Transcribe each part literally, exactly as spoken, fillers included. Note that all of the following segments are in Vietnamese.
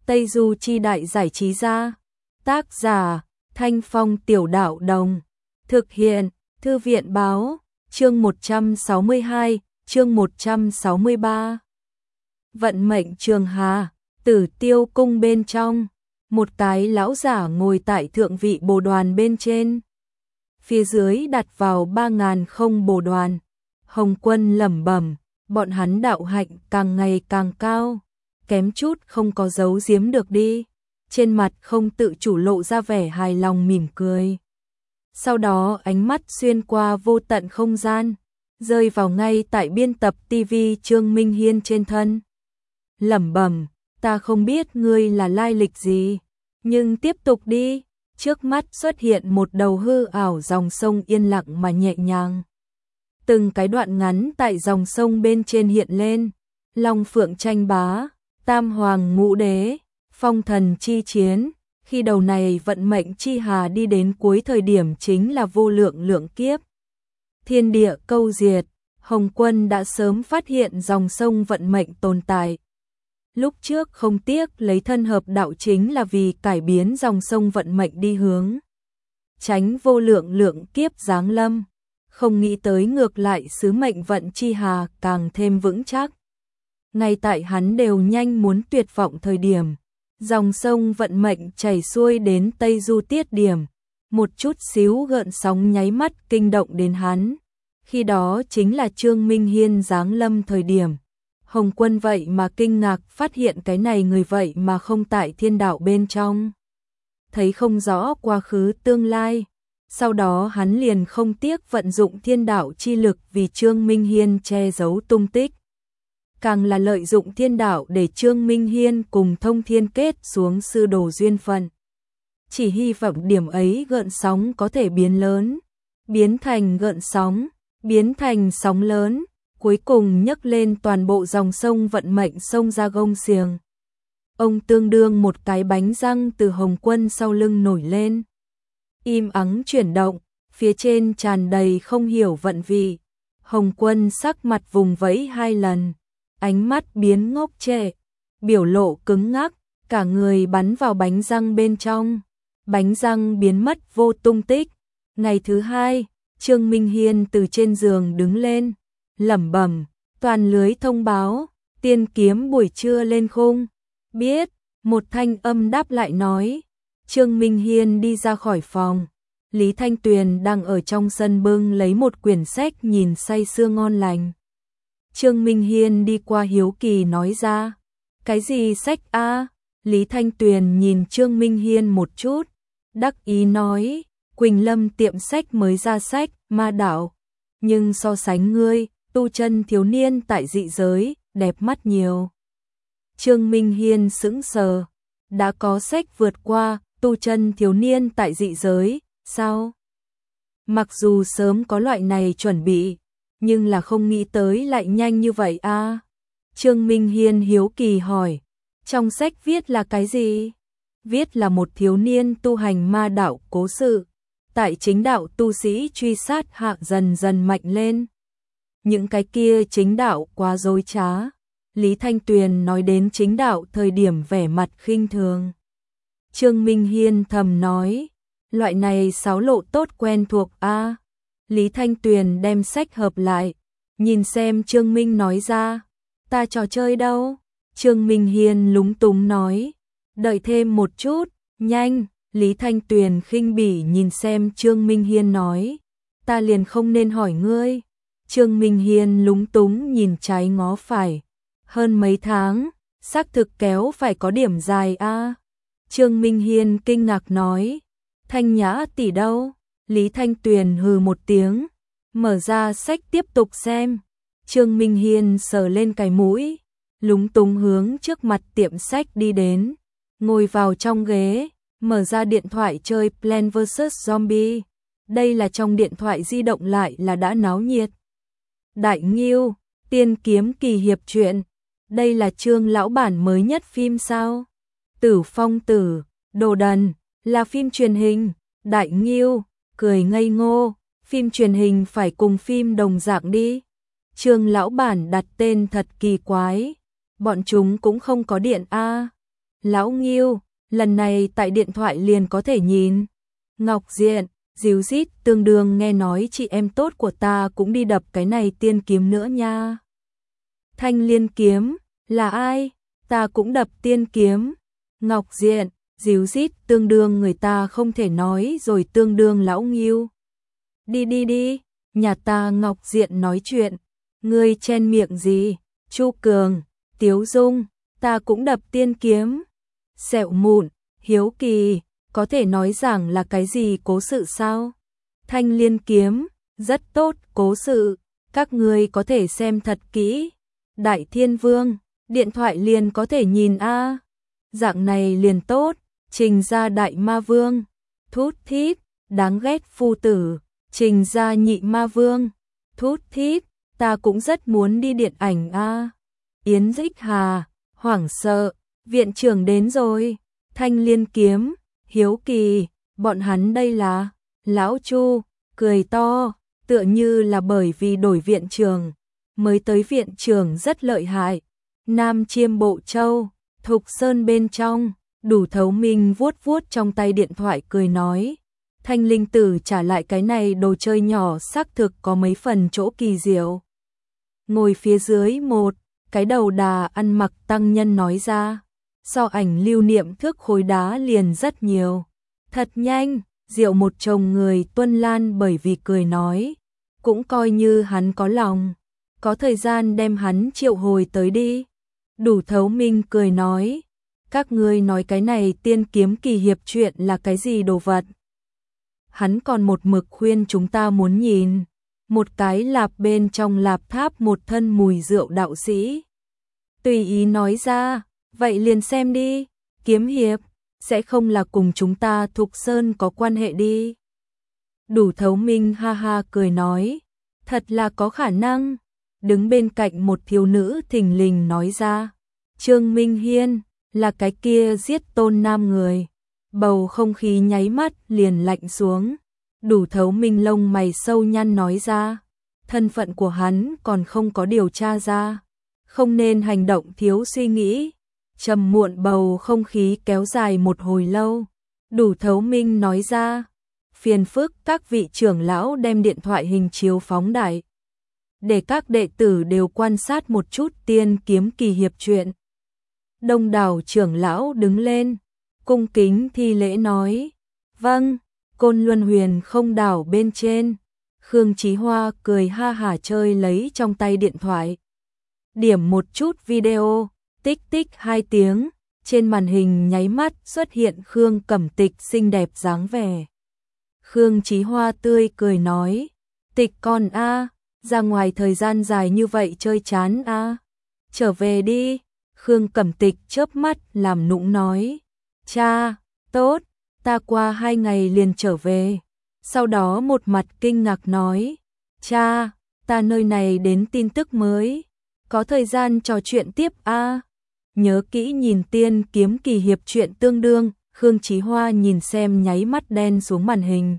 Tây Du Chi Đại Giải Trí Gia. Tác giả Thanh Phong Tiểu Đạo Đồng. Thực hiện Thư viện Báo. Chương một trăm sáu mươi hai, chương một trăm sáu mươi ba. Vận mệnh Trường Hà. Tử Tiêu cung bên trong, một cái lão giả ngồi tại thượng vị bồ đoàn bên trên. Phía dưới đặt vào ba ngàn không bồ đoàn. Hồng Quân lẩm bẩm, bọn hắn đạo hạnh càng ngày càng cao, kém chút không có giấu giếm được đi. Trên mặt không tự chủ lộ ra vẻ hài lòng mỉm cười. Sau đó ánh mắt xuyên qua vô tận không gian, rơi vào ngay tại biên tập ti vi Trương Minh Hiên trên thân. Lẩm bẩm, ta không biết ngươi là lai lịch gì, nhưng tiếp tục đi. Trước mắt xuất hiện một đầu hư ảo dòng sông yên lặng mà nhẹ nhàng. Từng cái đoạn ngắn tại dòng sông bên trên hiện lên. Long Phượng tranh bá, Tam Hoàng ngũ đế, Phong thần chi chiến. Khi đầu này vận mệnh chi hà đi đến cuối thời điểm chính là vô lượng lượng kiếp. Thiên địa câu diệt, Hồng Quân đã sớm phát hiện dòng sông vận mệnh tồn tại. Lúc trước không tiếc lấy thân hợp đạo chính là vì cải biến dòng sông vận mệnh đi hướng, tránh vô lượng lượng kiếp giáng lâm. Không nghĩ tới ngược lại sứ mệnh vận chi hà càng thêm vững chắc. Ngay tại hắn đều nhanh muốn tuyệt vọng thời điểm, dòng sông vận mệnh chảy xuôi đến Tây Du tiết điểm, một chút xíu gợn sóng nháy mắt kinh động đến hắn. Khi đó chính là Trương Minh Hiên giáng lâm thời điểm. Hồng Quân vậy mà kinh ngạc phát hiện cái này người vậy mà không tại thiên đạo bên trong. Thấy không rõ quá khứ tương lai. Sau đó hắn liền không tiếc vận dụng thiên đạo chi lực vì Trương Minh Hiên che giấu tung tích. Càng là lợi dụng thiên đạo để Trương Minh Hiên cùng Thông Thiên kết xuống sư đồ duyên phận. Chỉ hy vọng điểm ấy gợn sóng có thể biến lớn, biến thành gợn sóng, biến thành sóng lớn. Cuối cùng nhấc lên toàn bộ dòng sông vận mệnh sông ra gông xiềng. Ông tương đương một cái bánh răng từ Hồng Quân sau lưng nổi lên. Im ắng chuyển động, phía trên tràn đầy không hiểu vận vị. Hồng Quân sắc mặt vùng vẫy hai lần, ánh mắt biến ngốc trệ, biểu lộ cứng ngắc, cả người bắn vào bánh răng bên trong. Bánh răng biến mất vô tung tích. Ngày thứ hai, Trương Minh Hiên từ trên giường đứng lên. Lẩm bẩm, toàn lưới thông báo, tiên kiếm buổi trưa lên khung. Biết, một thanh âm đáp lại nói. Trương Minh Hiên đi ra khỏi phòng. Lý Thanh Tuyền đang ở trong sân bưng lấy một quyển sách nhìn say sưa ngon lành. Trương Minh Hiên đi qua hiếu kỳ nói ra. Cái gì sách a? Lý Thanh Tuyền nhìn Trương Minh Hiên một chút, đắc ý nói. Quỳnh Lâm tiệm sách mới ra sách, Ma Đạo. Nhưng so sánh ngươi, tu chân thiếu niên tại dị giới, đẹp mắt nhiều. Trương Minh Hiên sững sờ, đã có sách vượt qua tu chân thiếu niên tại dị giới, sao? Mặc dù sớm có loại này chuẩn bị, nhưng là không nghĩ tới lại nhanh như vậy a. À? Trương Minh Hiên hiếu kỳ hỏi, trong sách viết là cái gì? Viết là một thiếu niên tu hành ma đạo cố sự, tại chính đạo tu sĩ truy sát hạ dần dần mạnh lên. Những cái kia chính đạo quá dối trá. Lý Thanh Tuyền nói đến chính đạo thời điểm vẻ mặt khinh thường. Trương Minh Hiên thầm nói, loại này sáu lộ tốt quen thuộc a. À? Lý Thanh Tuyền đem sách hợp lại, nhìn xem Trương Minh nói ra, ta trò chơi đâu? Trương Minh Hiên lúng túng nói, đợi thêm một chút, nhanh. Lý Thanh Tuyền khinh bỉ nhìn xem Trương Minh Hiên nói, ta liền không nên hỏi ngươi. Trương Minh Hiên lúng túng nhìn trái ngó phải. Hơn mấy tháng, xác thực kéo phải có điểm dài a. À? Trương Minh Hiên kinh ngạc nói, Thanh Nhã tỷ đâu? Lý Thanh Tuyền hừ một tiếng, mở ra sách tiếp tục xem. Trương Minh Hiên sờ lên cái mũi, lúng túng hướng trước mặt tiệm sách đi đến, ngồi vào trong ghế, mở ra điện thoại chơi Plants versus. Zombie. Đây là trong điện thoại di động lại là đã náo nhiệt. Đại Ngưu, tiên kiếm kỳ hiệp truyện. Đây là Trương lão bản mới nhất phim sao? Tử Phong Tử, Đồ Đần, là phim truyền hình. Đại Ngưu, cười ngây ngô, phim truyền hình phải cùng phim đồng dạng đi. Trương lão bản đặt tên thật kỳ quái. Bọn chúng cũng không có điện a. Lão Ngưu, lần này tại điện thoại liền có thể nhìn. Ngọc Diện, díu dít, tương đương nghe nói chị em tốt của ta cũng đi đập cái này tiên kiếm nữa nha. Thanh Liên kiếm, là ai? Ta cũng đập tiên kiếm. Ngọc Diện, díu dít, tương đương người ta không thể nói rồi, tương đương Lão Ngưu. Đi đi đi, nhà ta Ngọc Diện nói chuyện, ngươi chen miệng gì? Chu Cường, Tiếu Dung, ta cũng đập tiên kiếm. Sẹo Mụn, hiếu kỳ, có thể nói rằng là cái gì cố sự sao? Thanh Liên kiếm, rất tốt, cố sự, các ngươi có thể xem thật kỹ. Đại Thiên Vương, điện thoại liền có thể nhìn a. Dạng này liền tốt. Trình gia Đại Ma Vương, thút thít, đáng ghét phu tử. Trình gia Nhị Ma Vương, thút thít, ta cũng rất muốn đi điện ảnh a. Yến Dích Hà, hoảng sợ, viện trưởng đến rồi. Thanh Liên kiếm, hiếu kỳ, bọn hắn đây là? Lão Chu, cười to, tựa như là bởi vì đổi viện trưởng, mới tới viện trưởng rất lợi hại. Nam Chiêm Bộ Châu, Thục Sơn bên trong, Đủ Thấu Minh vuốt vuốt trong tay điện thoại cười nói. Thanh Linh Tử trả lại cái này đồ chơi nhỏ xác thực có mấy phần chỗ kỳ diệu. Ngồi phía dưới một, cái đầu đà ăn mặc tăng nhân nói ra. So ảnh lưu niệm thước khối đá liền rất nhiều. Thật nhanh, diệu một chồng người tuân lan bởi vì cười nói. Cũng coi như hắn có lòng. Có thời gian đem hắn triệu hồi tới đi. Đủ Thấu Minh cười nói. Các ngươi nói cái này tiên kiếm kỳ hiệp truyện là cái gì đồ vật? Hắn còn một mực khuyên chúng ta muốn nhìn. Một cái lạp bên trong lạp tháp một thân mùi rượu đạo sĩ. Tùy ý nói ra, vậy liền xem đi. Kiếm hiệp, sẽ không là cùng chúng ta Thục Sơn có quan hệ đi. Đủ Thấu Minh ha ha cười nói. Thật là có khả năng. Đứng bên cạnh một thiếu nữ thình lình nói ra. Trương Minh Hiên, là cái kia giết Tôn Nam người. Bầu không khí nháy mắt liền lạnh xuống. Đủ Thấu Minh lông mày sâu nhăn nói ra. Thân phận của hắn còn không có điều tra ra. Không nên hành động thiếu suy nghĩ. Trầm muộn bầu không khí kéo dài một hồi lâu. Đủ Thấu Minh nói ra. Phiền phức các vị trưởng lão đem điện thoại hình chiếu phóng đại. Để các đệ tử đều quan sát một chút tiên kiếm kỳ hiệp truyện. Đông đảo trưởng lão đứng lên, cung kính thi lễ nói. Vâng, Côn Luân Huyền không đảo bên trên. Khương Chí Hoa cười ha hả chơi lấy trong tay điện thoại. Điểm một chút video, tích tích hai tiếng, trên màn hình nháy mắt xuất hiện Khương Cẩm Tịch xinh đẹp dáng vẻ. Khương Chí Hoa tươi cười nói, Tịch con a, ra ngoài thời gian dài như vậy chơi chán a, trở về đi. Khương Cẩm Tịch chớp mắt làm nũng nói, cha, tốt, ta qua hai ngày liền trở về. Sau đó một mặt kinh ngạc nói, cha, ta nơi này đến tin tức mới, có thời gian trò chuyện tiếp a. Nhớ kỹ nhìn tiên kiếm kỳ hiệp truyện tương đương. Khương Chí Hoa nhìn xem nháy mắt đen xuống màn hình.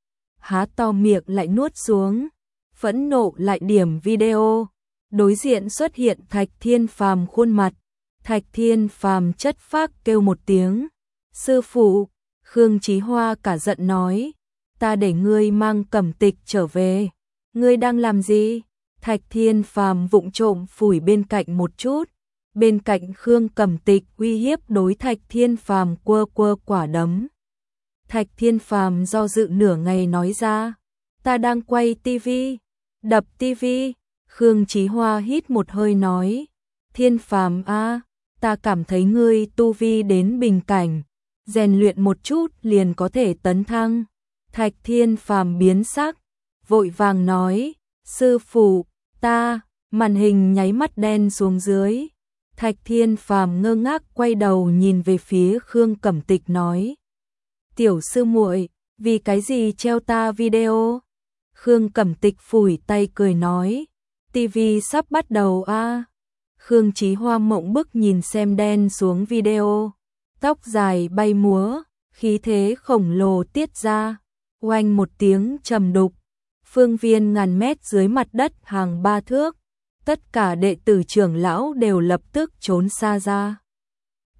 Há to miệng lại nuốt xuống, phẫn nộ lại điểm video. Đối diện xuất hiện Thạch Thiên Phàm khuôn mặt. Thạch Thiên Phàm chất phác kêu một tiếng, sư phụ. Khương Chí Hoa cả giận nói, ta để ngươi mang Cẩm Tịch trở về, ngươi đang làm gì? Thạch Thiên Phàm vụng trộm phủi bên cạnh một chút, bên cạnh Khương Cẩm Tịch uy hiếp đối Thạch Thiên Phàm quơ quơ quả đấm. Thạch Thiên Phàm do dự nửa ngày nói ra, ta đang quay tivi, đập tivi. Khương Chí Hoa hít một hơi nói, Thiên Phàm a, ta cảm thấy ngươi tu vi đến bình cảnh, rèn luyện một chút liền có thể tấn thăng. Thạch Thiên Phàm biến sắc, vội vàng nói, sư phụ, ta. Màn hình nháy mắt đen xuống dưới. Thạch Thiên Phàm ngơ ngác quay đầu nhìn về phía Khương Cẩm Tịch nói, tiểu sư muội, vì cái gì treo ta video? Khương Cẩm Tịch phủi tay cười nói, tivi sắp bắt đầu a. Khương Chí Hoa mộng bức nhìn xem đen xuống video, tóc dài bay múa, khí thế khổng lồ tiết ra, oanh một tiếng trầm đục, phương viên ngàn mét dưới mặt đất hàng ba thước, tất cả đệ tử trưởng lão đều lập tức trốn xa ra.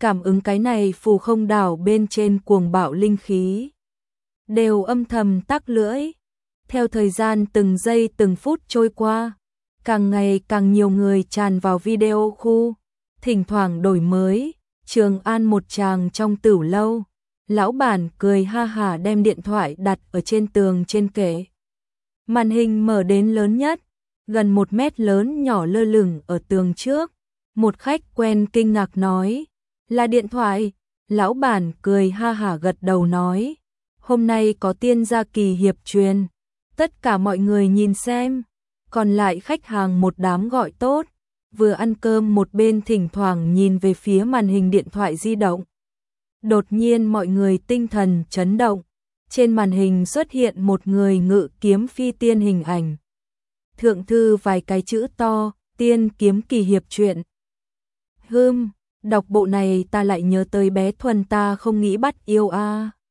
cảm ứng cái này phù không đảo bên trên cuồng bạo linh khí. Đều âm thầm tắc lưỡi. Theo thời gian từng giây từng phút trôi qua, càng ngày càng nhiều người tràn vào video khu, thỉnh thoảng đổi mới. Trường An một tràng trong tửu lâu, lão bản cười ha hả đem điện thoại đặt ở trên tường trên kệ. Màn hình mở đến lớn nhất, gần một mét lớn nhỏ lơ lửng ở tường trước. Một khách quen kinh ngạc nói, là điện thoại. Lão bản cười ha hả gật đầu nói, hôm nay có tiên gia kỳ hiệp truyền, tất cả mọi người nhìn xem. Còn lại khách hàng một đám gọi tốt, vừa ăn cơm một bên thỉnh thoảng nhìn về phía màn hình điện thoại di động. Đột nhiên mọi người tinh thần chấn động, trên màn hình xuất hiện một người ngự kiếm phi tiên hình ảnh. Thượng thư vài cái chữ to, tiên kiếm kỳ hiệp truyện. Hừm, đọc bộ này ta lại nhớ tới bé Thuần ta không nghĩ bắt yêu a.